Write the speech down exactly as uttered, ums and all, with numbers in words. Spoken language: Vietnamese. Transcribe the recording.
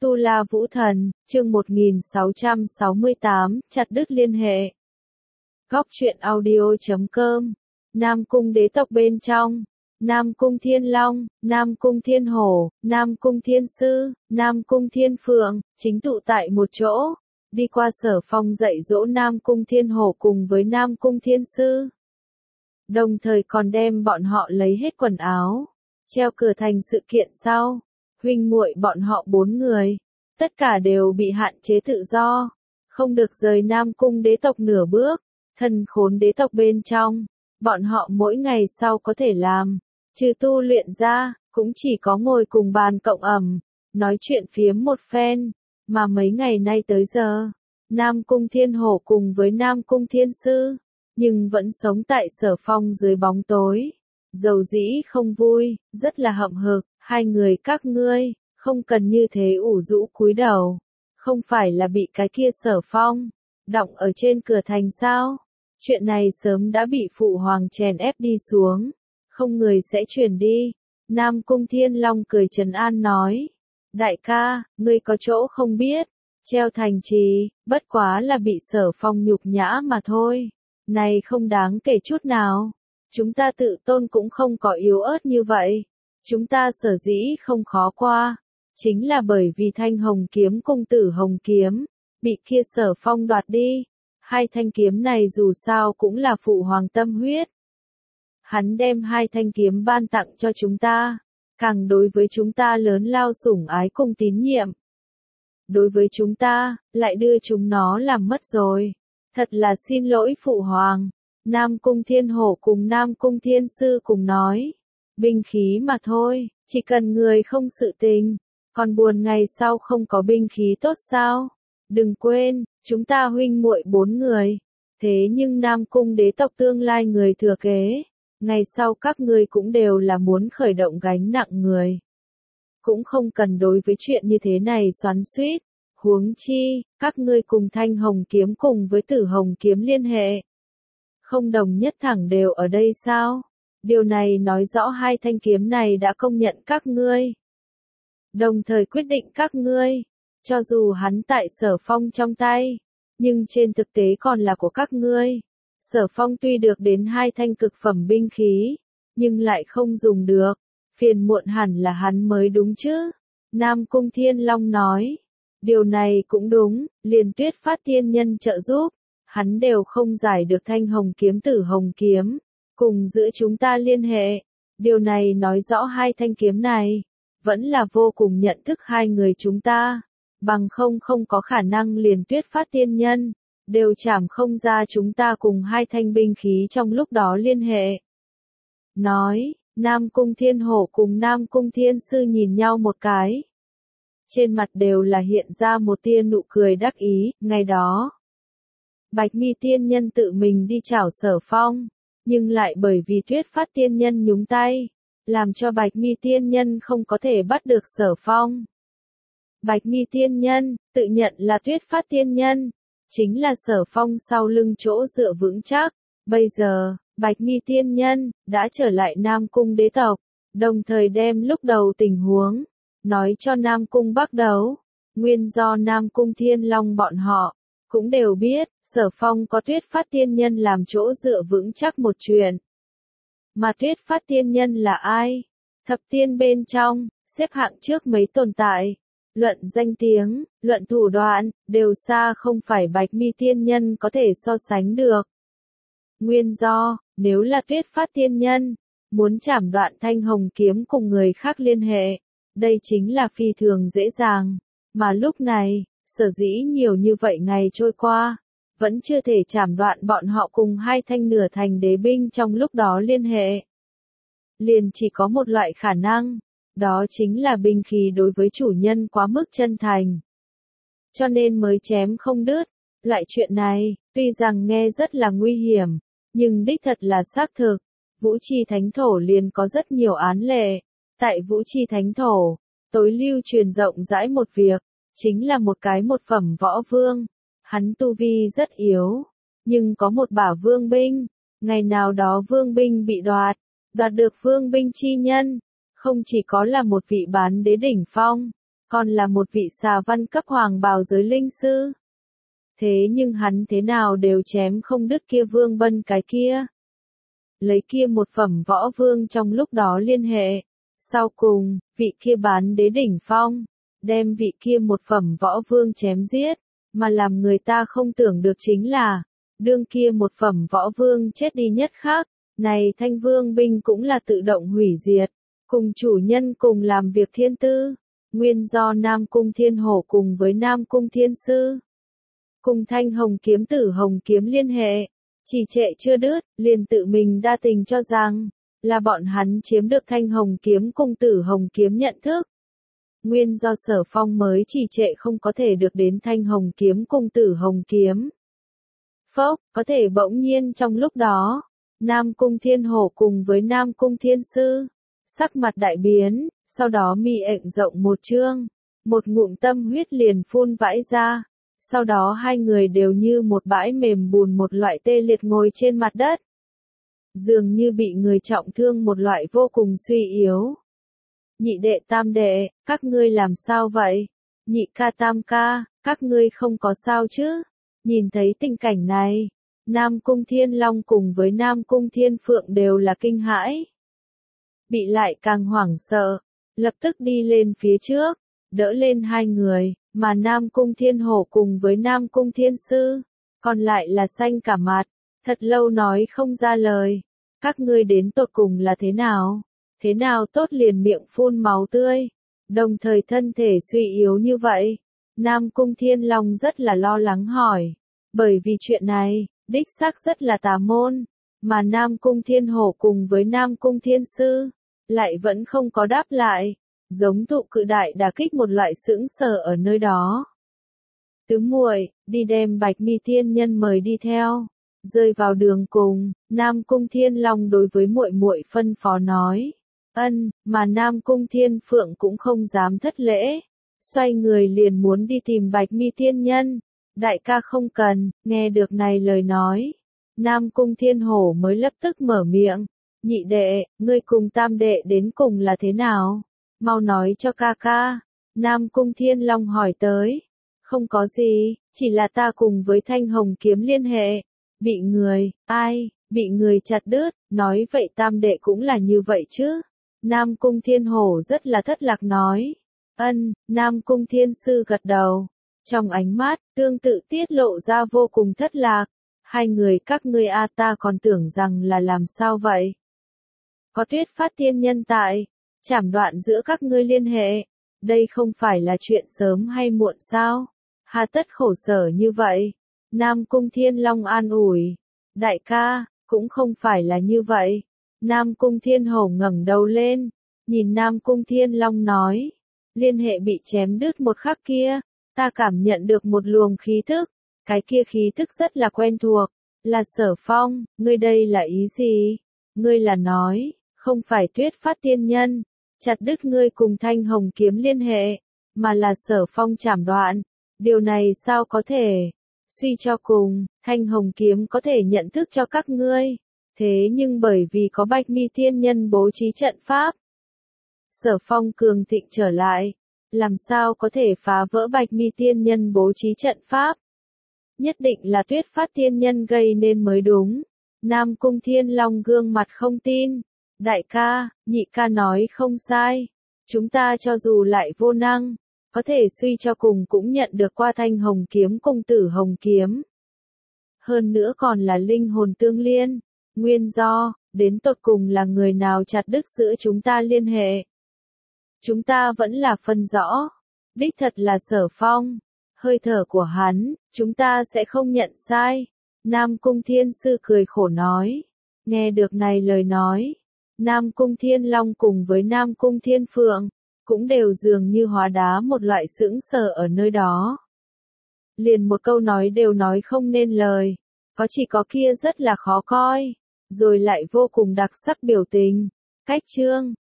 Tu La Vũ Thần, chương một nghìn sáu trăm sáu mươi tám, chặt đứt liên hệ. Góc truyện audio chấm com. Nam Cung đế tộc bên trong. Nam Cung Thiên Long, Nam Cung Thiên Hổ, Nam Cung Thiên Sư, Nam Cung Thiên Phượng, chính tụ tại một chỗ. Đi qua Sở Phong dạy dỗ Nam Cung Thiên Hổ cùng với Nam Cung Thiên Sư. Đồng thời còn đem bọn họ lấy hết quần áo, treo cửa thành sự kiện sau. Huynh muội bọn họ bốn người, tất cả đều bị hạn chế tự do, không được rời Nam Cung đế tộc nửa bước. Thần khốn đế tộc bên trong, bọn họ mỗi ngày sau có thể làm, trừ tu luyện ra, cũng chỉ có ngồi cùng bàn cộng ẩm, nói chuyện phiếm một phen, mà mấy ngày nay tới giờ, Nam Cung Thiên Hổ cùng với Nam Cung Thiên Sư, nhưng vẫn sống tại Sở Phong dưới bóng tối, dầu dĩ không vui, rất là hậm hực. Hai người các ngươi, không cần như thế ủ rũ cúi đầu, không phải là bị cái kia Sở Phong đọng ở trên cửa thành sao? Chuyện này sớm đã bị phụ hoàng chèn ép đi xuống, không người sẽ chuyển đi. Nam Cung Thiên Long cười trấn an nói, đại ca, ngươi có chỗ không biết, treo thành trì, bất quá là bị Sở Phong nhục nhã mà thôi, này không đáng kể chút nào, chúng ta tự tôn cũng không có yếu ớt như vậy. Chúng ta sở dĩ không khó qua, chính là bởi vì thanh hồng kiếm cung tử hồng kiếm, bị kia Sở Phong đoạt đi. Hai thanh kiếm này dù sao cũng là phụ hoàng tâm huyết. Hắn đem hai thanh kiếm ban tặng cho chúng ta, càng đối với chúng ta lớn lao sủng ái cùng tín nhiệm. Đối với chúng ta, lại đưa chúng nó làm mất rồi. Thật là xin lỗi phụ hoàng. Nam Cung Thiên Hổ cùng Nam Cung Thiên Sư cùng nói. Binh khí mà thôi, chỉ cần người không sự tình, còn buồn ngày sau không có binh khí tốt sao? Đừng quên, chúng ta huynh muội bốn người, thế nhưng Nam Cung đế tộc tương lai người thừa kế, ngày sau các ngươi cũng đều là muốn khởi động gánh nặng người. Cũng không cần đối với chuyện như thế này xoắn xuýt, huống chi, các ngươi cùng thanh hồng kiếm cùng với tử hồng kiếm liên hệ. Không đồng nhất thẳng đều ở đây sao? Điều này nói rõ hai thanh kiếm này đã công nhận các ngươi. Đồng thời quyết định các ngươi, cho dù hắn tại Sở Phong trong tay, nhưng trên thực tế còn là của các ngươi. Sở Phong tuy được đến hai thanh cực phẩm binh khí, nhưng lại không dùng được, phiền muộn hẳn là hắn mới đúng chứ. Nam Cung Thiên Long nói, điều này cũng đúng, liền Tuyết Phát tiên nhân trợ giúp, hắn đều không giải được thanh hồng kiếm tử hồng kiếm. Cùng giữa chúng ta liên hệ, điều này nói rõ hai thanh kiếm này, vẫn là vô cùng nhận thức hai người chúng ta, bằng không không có khả năng liền Tuyết Phát tiên nhân, đều chảm không ra chúng ta cùng hai thanh binh khí trong lúc đó liên hệ. Nói, Nam Cung Thiên Hổ cùng Nam Cung Thiên Sư nhìn nhau một cái. Trên mặt đều là hiện ra một tia nụ cười đắc ý, ngày đó. Bạch Mi tiên nhân tự mình đi chào Sở Phong. Nhưng lại bởi vì Tuyết Phát tiên nhân nhúng tay, làm cho Bạch Mi tiên nhân không có thể bắt được Sở Phong. Bạch Mi tiên nhân, tự nhận là Tuyết Phát tiên nhân, chính là Sở Phong sau lưng chỗ dựa vững chắc. Bây giờ, Bạch Mi tiên nhân, đã trở lại Nam Cung đế tộc, đồng thời đem lúc đầu tình huống, nói cho Nam Cung bắt đầu. Nguyên do Nam Cung Thiên Long bọn họ cũng đều biết, Sở Phong có Tuyết Phát tiên nhân làm chỗ dựa vững chắc một chuyện. Mà Tuyết Phát tiên nhân là ai? Thập tiên bên trong, xếp hạng trước mấy tồn tại. Luận danh tiếng, luận thủ đoạn, đều xa không phải Bạch Mi tiên nhân có thể so sánh được. Nguyên do, nếu là Tuyết Phát tiên nhân, muốn chảm đoạn thanh hồng kiếm cùng người khác liên hệ, đây chính là phi thường dễ dàng. Mà lúc này, sở dĩ nhiều như vậy ngày trôi qua, vẫn chưa thể chảm đoạn bọn họ cùng hai thanh nửa thành đế binh trong lúc đó liên hệ. Liền chỉ có một loại khả năng, đó chính là binh khí đối với chủ nhân quá mức chân thành. Cho nên mới chém không đứt. Loại chuyện này, tuy rằng nghe rất là nguy hiểm, nhưng đích thật là xác thực. Vũ Chi Thánh Thổ liền có rất nhiều án lệ. Tại Vũ Chi Thánh Thổ, tối lưu truyền rộng rãi một việc, chính là một cái một phẩm võ vương. Hắn tu vi rất yếu, nhưng có một bả vương binh. Ngày nào đó vương binh bị đoạt, đoạt được vương binh chi nhân, không chỉ có là một vị bán đế đỉnh phong, còn là một vị xà văn cấp hoàng bào giới linh sư. Thế nhưng hắn thế nào đều chém không đứt kia Vương Bân cái kia. Lấy kia một phẩm võ vương trong lúc đó liên hệ. Sau cùng, vị kia bán đế đỉnh phong, đem vị kia một phẩm võ vương chém giết, mà làm người ta không tưởng được chính là, đương kia một phẩm võ vương chết đi nhất khác, này thanh vương binh cũng là tự động hủy diệt, cùng chủ nhân cùng làm việc thiên tư, nguyên do Nam Cung Thiên Hổ cùng với Nam Cung Thiên Sư. Cùng thanh hồng kiếm tử hồng kiếm liên hệ, chỉ trệ chưa đứt, liền tự mình đa tình cho rằng, là bọn hắn chiếm được thanh hồng kiếm cùng tử hồng kiếm nhận thức. Nguyên do Sở Phong mới chỉ trệ không có thể được đến thanh hồng kiếm cùng tử hồng kiếm. Phốc, có thể bỗng nhiên trong lúc đó, Nam Cung Thiên Hổ cùng với Nam Cung Thiên Sư, sắc mặt đại biến, sau đó mi ệch rộng một chương, một ngụm tâm huyết liền phun vãi ra, sau đó hai người đều như một bãi mềm bùn một loại tê liệt ngồi trên mặt đất. Dường như bị người trọng thương một loại vô cùng suy yếu. Nhị đệ tam đệ, các ngươi làm sao vậy? Nhị ca tam ca, các ngươi không có sao chứ? Nhìn thấy tình cảnh này, Nam Cung Thiên Long cùng với Nam Cung Thiên Phượng đều là kinh hãi. Bị lại càng hoảng sợ, lập tức đi lên phía trước, đỡ lên hai người, mà Nam Cung Thiên Hổ cùng với Nam Cung Thiên Sư, còn lại là xanh cả mặt, thật lâu nói không ra lời. Các ngươi đến tột cùng là thế nào? Thế nào tốt liền miệng phun máu tươi, đồng thời thân thể suy yếu như vậy? Nam Cung Thiên Long rất là lo lắng hỏi, bởi vì chuyện này, đích xác rất là tà môn, mà Nam Cung Thiên Hổ cùng với Nam Cung Thiên Sư, lại vẫn không có đáp lại, giống thụ cự đại đả kích một loại sững sờ ở nơi đó. Tứ muội, đi đem Bạch Mi Tiên Nhân mời đi theo. Rơi vào đường cùng, Nam Cung Thiên Long đối với muội muội phân phó nói, ân, mà Nam Cung Thiên Phượng cũng không dám thất lễ, xoay người liền muốn đi tìm Bạch Mi Tiên Nhân. Đại ca không cần, nghe được này lời nói, Nam Cung Thiên Hổ mới lập tức mở miệng, nhị đệ, ngươi cùng tam đệ đến cùng là thế nào? Mau nói cho ca ca. Nam Cung Thiên Long hỏi tới, không có gì, chỉ là ta cùng với thanh hồng kiếm liên hệ. Bị người, ai, bị người chặt đứt, nói vậy tam đệ cũng là như vậy chứ. Nam Cung Thiên Hổ rất là thất lạc nói. Ân, Nam Cung Thiên Sư gật đầu. Trong ánh mắt, tương tự tiết lộ ra vô cùng thất lạc. Hai người các ngươi a ta còn tưởng rằng là làm sao vậy? Có Tuyết Phát Tiên Nhân tại, chảm đoạn giữa các ngươi liên hệ. Đây không phải là chuyện sớm hay muộn sao? Hà tất khổ sở như vậy? Nam Cung Thiên Long an ủi, đại ca, cũng không phải là như vậy. Nam Cung Thiên Hổ ngẩng đầu lên, nhìn Nam Cung Thiên Long nói, liên hệ bị chém đứt một khắc kia, ta cảm nhận được một luồng khí thức, cái kia khí thức rất là quen thuộc, là Sở Phong, ngươi đây là ý gì? Ngươi là nói, không phải Tuyết Phát Tiên Nhân, chặt đứt ngươi cùng thanh hồng kiếm liên hệ, mà là Sở Phong chảm đoạn, điều này sao có thể? Suy cho cùng, thanh hồng kiếm có thể nhận thức cho các ngươi, thế nhưng bởi vì có Bạch Mi Tiên Nhân bố trí trận pháp, Sở Phong cường thịnh trở lại, làm sao có thể phá vỡ Bạch Mi Tiên Nhân bố trí trận pháp? Nhất định là Tuyết Phát Tiên Nhân gây nên mới đúng. Nam Cung Thiên Long gương mặt không tin, đại ca, nhị ca nói không sai, chúng ta cho dù lại vô năng, có thể suy cho cùng cũng nhận được qua thanh hồng kiếm cùng tử hồng kiếm. Hơn nữa còn là linh hồn tương liên, nguyên do, đến tột cùng là người nào chặt đứt giữa chúng ta liên hệ. Chúng ta vẫn là phân rõ, đích thật là Sở Phong, hơi thở của hắn, chúng ta sẽ không nhận sai. Nam Cung Thiên Sư cười khổ nói, nghe được này lời nói, Nam Cung Thiên Long cùng với Nam Cung Thiên Phượng, cũng đều dường như hóa đá một loại sững sờ ở nơi đó. Liền một câu nói đều nói không nên lời, có chỉ có kia rất là khó coi, rồi lại vô cùng đặc sắc biểu tình. Cách chương